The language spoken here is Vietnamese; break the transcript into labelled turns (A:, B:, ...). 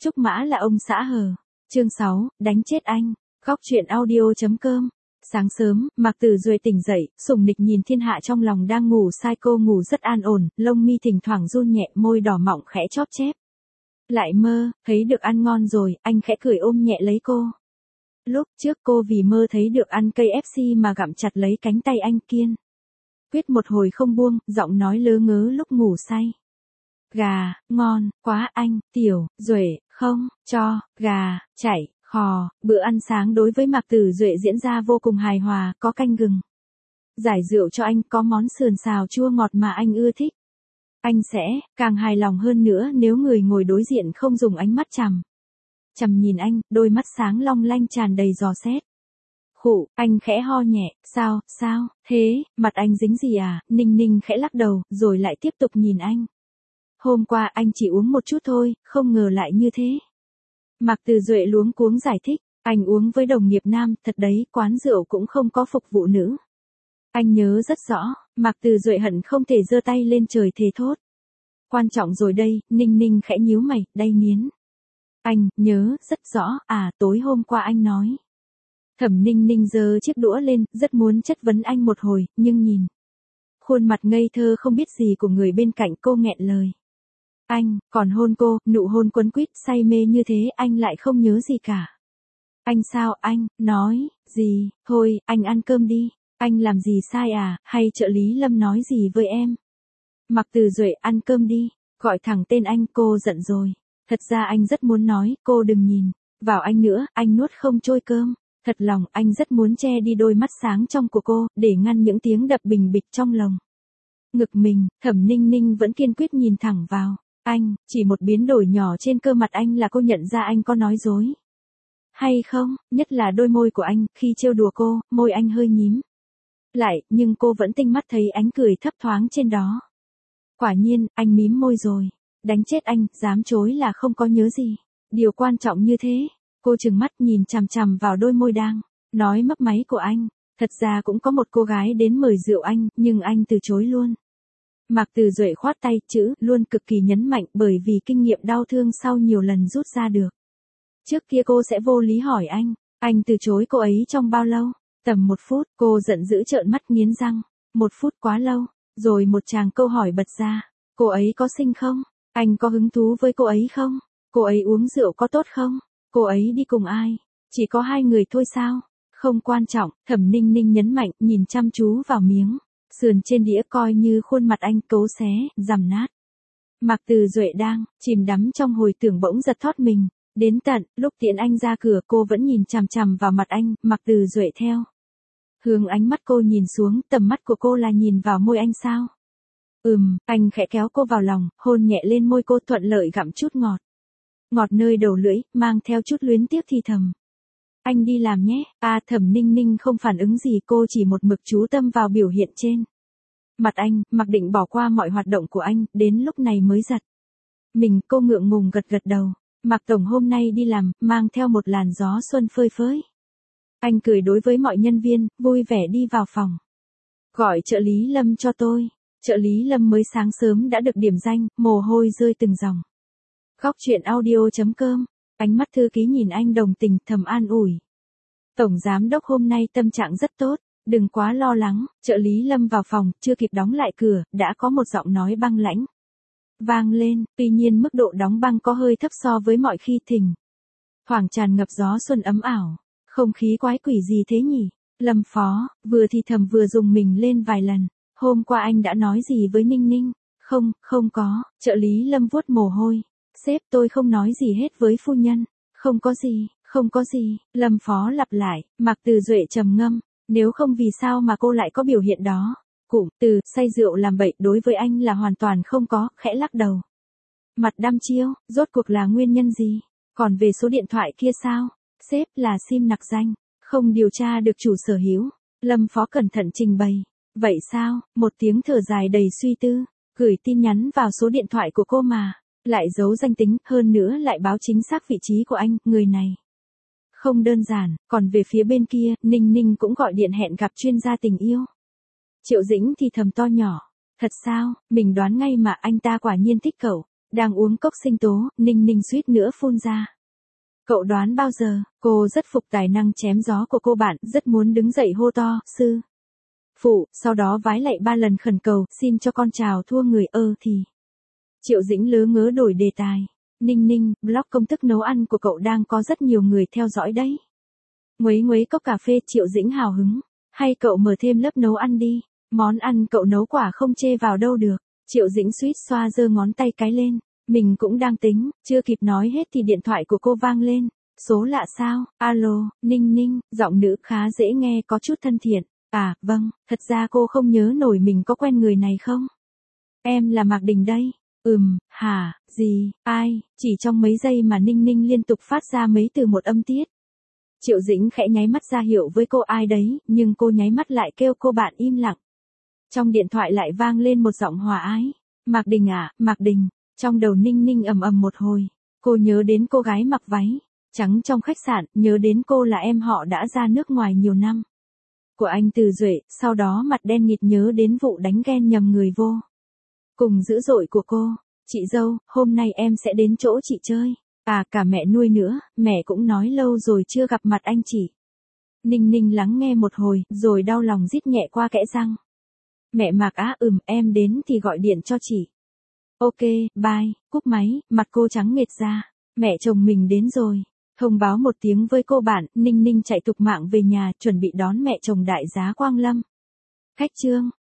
A: Trúc Mã là ông xã hờ. Chương 6, đánh chết anh. Góc truyện audio.com. Sáng sớm, Mạc Tử Duệ tỉnh dậy, sùng nịch nhìn thiên hạ trong lòng đang ngủ sai cô ngủ rất an ổn, lông mi thỉnh thoảng run nhẹ, môi đỏ mọng khẽ chóp chép. Lại mơ, thấy được ăn ngon rồi, anh khẽ cười ôm nhẹ lấy cô. Lúc trước cô vì mơ thấy được ăn KFC mà gặm chặt lấy cánh tay anh kiên quyết một hồi không buông, giọng nói lớ ngớ lúc ngủ say. Gà, ngon, quá anh, Tiểu, Duệ, không, cho, gà, chảy, khò, bữa ăn sáng đối với Mạc Tử Duệ diễn ra vô cùng hài hòa, có canh gừng. Giải rượu cho anh, có món sườn xào chua ngọt mà anh ưa thích. Anh sẽ càng hài lòng hơn nữa nếu người ngồi đối diện không dùng ánh mắt chằm nhìn anh, đôi mắt sáng long lanh tràn đầy dò xét. Khụ, anh khẽ ho nhẹ, sao, thế, mặt anh dính gì à, Ninh Ninh khẽ lắc đầu, rồi lại tiếp tục nhìn anh. Hôm qua anh chỉ uống một chút thôi, không ngờ lại như thế. Mạc Tử Duệ luống cuống giải thích, anh uống với đồng nghiệp nam, thật đấy, quán rượu cũng không có phục vụ nữ. Anh nhớ rất rõ, Mạc Tử Duệ hận không thể giơ tay lên trời thề thốt. Quan trọng rồi đây, Ninh Ninh khẽ nhíu mày, đay nghiến. Anh, nhớ, rất rõ, tối hôm qua anh nói. Thẩm Ninh Ninh giơ chiếc đũa lên, rất muốn chất vấn anh một hồi, nhưng nhìn khuôn mặt ngây thơ không biết gì của người bên cạnh cô nghẹn lời. Anh, còn hôn cô, nụ hôn quấn quýt, say mê như thế, anh lại không nhớ gì cả. Anh sao, anh, nói, gì, thôi, anh ăn cơm đi, anh làm gì sai à, hay trợ lý Lâm nói gì với em? Mạc Tử Duệ, ăn cơm đi, gọi thẳng tên anh, cô giận rồi. Thật ra anh rất muốn nói, cô đừng nhìn vào anh nữa, anh nuốt không trôi cơm. Thật lòng, anh rất muốn che đi đôi mắt sáng trong của cô, để ngăn những tiếng đập bình bịch trong lồng ngực mình. Thẩm Ninh Ninh vẫn kiên quyết nhìn thẳng vào anh, chỉ một biến đổi nhỏ trên cơ mặt anh là cô nhận ra anh có nói dối. Hay không, nhất là đôi môi của anh, khi trêu đùa cô, môi anh hơi nhím lại, nhưng cô vẫn tinh mắt thấy ánh cười thấp thoáng trên đó. Quả nhiên, anh mím môi rồi. Đánh chết anh, dám chối là không có nhớ gì. Điều quan trọng như thế. Cô trừng mắt nhìn chằm chằm vào đôi môi đang nói mấp máy của anh. Thật ra cũng có một cô gái đến mời rượu anh, nhưng anh từ chối luôn. Mạc Tử Duệ khoát tay, chữ luôn cực kỳ nhấn mạnh bởi vì kinh nghiệm đau thương sau nhiều lần rút ra được. Trước kia cô sẽ vô lý hỏi anh từ chối cô ấy trong bao lâu? Tầm 1 phút, cô giận dữ trợn mắt nghiến răng. 1 phút quá lâu, rồi một tràng câu hỏi bật ra. Cô ấy có xinh không? Anh có hứng thú với cô ấy không? Cô ấy uống rượu có tốt không? Cô ấy đi cùng ai? Chỉ có 2 người thôi sao? Không quan trọng, Thẩm Ninh Ninh nhấn mạnh, nhìn chăm chú vào miếng sườn trên đĩa coi như khuôn mặt anh cấu xé, dằm nát. Mạc Tử Duệ đang chìm đắm trong hồi tưởng bỗng giật thót mình. Đến tận lúc tiễn anh ra cửa cô vẫn nhìn chằm chằm vào mặt anh, Mạc Tử Duệ theo hướng ánh mắt cô nhìn xuống, tầm mắt của cô là nhìn vào môi anh sao? Anh khẽ kéo cô vào lòng, hôn nhẹ lên môi cô, thuận lợi gặm chút ngọt. Ngọt nơi đầu lưỡi, mang theo chút luyến tiếc thì thầm. Anh đi làm nhé. Thẩm Ninh Ninh không phản ứng gì, cô chỉ một mực chú tâm vào biểu hiện trên mặt anh, mặc định bỏ qua mọi hoạt động của anh, đến lúc này mới giật mình. Cô ngượng ngùng gật gật đầu. Mạc Tổng hôm nay đi làm, mang theo một làn gió xuân phơi phới. Anh cười đối với mọi nhân viên, vui vẻ đi vào phòng. Gọi trợ lý Lâm cho tôi. Trợ lý Lâm mới sáng sớm đã được điểm danh, mồ hôi rơi từng dòng. Góc truyện audio.com. Ánh mắt thư ký nhìn anh đồng tình, thầm an ủi. Tổng giám đốc hôm nay tâm trạng rất tốt, đừng quá lo lắng. Trợ lý Lâm vào phòng, chưa kịp đóng lại cửa, đã có một giọng nói băng lãnh vang lên, tuy nhiên mức độ đóng băng có hơi thấp so với mọi khi, thỉnh thoảng tràn ngập gió xuân ấm ảo. Không khí quái quỷ gì thế nhỉ? Lâm Phó, vừa thì thầm vừa dùng mình lên vài lần. Hôm qua anh đã nói gì với Ninh Ninh? Không có, trợ lý Lâm vuốt mồ hôi. Sếp, tôi không nói gì hết với phu nhân. Không có gì, Lâm Phó lặp lại. Mạc Tử Duệ trầm ngâm, nếu không vì sao mà cô lại có biểu hiện đó? Cụm từ say rượu làm bậy đối với anh là hoàn toàn không có, khẽ lắc đầu. Mặt đăm chiêu, rốt cuộc là nguyên nhân gì? Còn về số điện thoại kia sao? Sếp, là sim nặc danh, không điều tra được chủ sở hữu. Lâm Phó cẩn thận trình bày. Vậy sao? Một tiếng thở dài đầy suy tư. Gửi tin nhắn vào số điện thoại của cô mà lại giấu danh tính, hơn nữa lại báo chính xác vị trí của anh, người này không đơn giản. Còn về phía bên kia, Ninh Ninh cũng gọi điện hẹn gặp chuyên gia tình yêu. Triệu Dĩnh thì thầm to nhỏ. Thật sao, mình đoán ngay mà, anh ta quả nhiên thích cậu. Đang uống cốc sinh tố, Ninh Ninh suýt nữa phun ra. Cậu đoán bao giờ, cô rất phục tài năng chém gió của cô bạn, rất muốn đứng dậy hô to, sư phụ, sau đó vái lạy 3 lần khẩn cầu, xin cho con chào thua người thì. Triệu Dĩnh lớ ngớ đổi đề tài. Ninh Ninh, blog công thức nấu ăn của cậu đang có rất nhiều người theo dõi đấy. Nguấy nguấy cốc cà phê, Triệu Dĩnh hào hứng. Hay cậu mở thêm lớp nấu ăn đi, món ăn cậu nấu quả không chê vào đâu được. Triệu Dĩnh suýt xoa giơ ngón tay cái lên. Mình cũng đang tính, chưa kịp nói hết thì điện thoại của cô vang lên. Số lạ sao? Alo, Ninh Ninh, giọng nữ khá dễ nghe có chút thân thiện. À, vâng, thật ra cô không nhớ nổi mình có quen người này không? Em là Mạc Đình đây. Hả, gì, ai? Chỉ trong mấy giây mà Ninh Ninh liên tục phát ra mấy từ một âm tiết. Triệu Dĩnh khẽ nháy mắt ra hiệu với cô ai đấy, nhưng cô nháy mắt lại kêu cô bạn im lặng. Trong điện thoại lại vang lên một giọng hòa ái. Mạc Đình à, Mạc Đình. Trong đầu Ninh Ninh ầm ầm một hồi. Cô nhớ đến cô gái mặc váy trắng trong khách sạn, nhớ đến cô là em họ đã ra nước ngoài nhiều năm của anh Từ Duệ, sau đó mặt đen nghịt nhớ đến vụ đánh ghen nhầm người vô cùng dữ dội của cô. Chị dâu, hôm nay em sẽ đến chỗ chị chơi. À, cả mẹ nuôi nữa, mẹ cũng nói lâu rồi chưa gặp mặt anh chị. Ninh Ninh lắng nghe một hồi, rồi đau lòng rít nhẹ qua kẽ răng. Mẹ Mạc á, em đến thì gọi điện cho chị. Ok, bye, cúp máy, mặt cô trắng nghệt ra. Mẹ chồng mình đến rồi. Thông báo một tiếng với cô bạn, Ninh Ninh chạy tục mạng về nhà, chuẩn bị đón mẹ chồng đại giá Quang Lâm. Khách trương,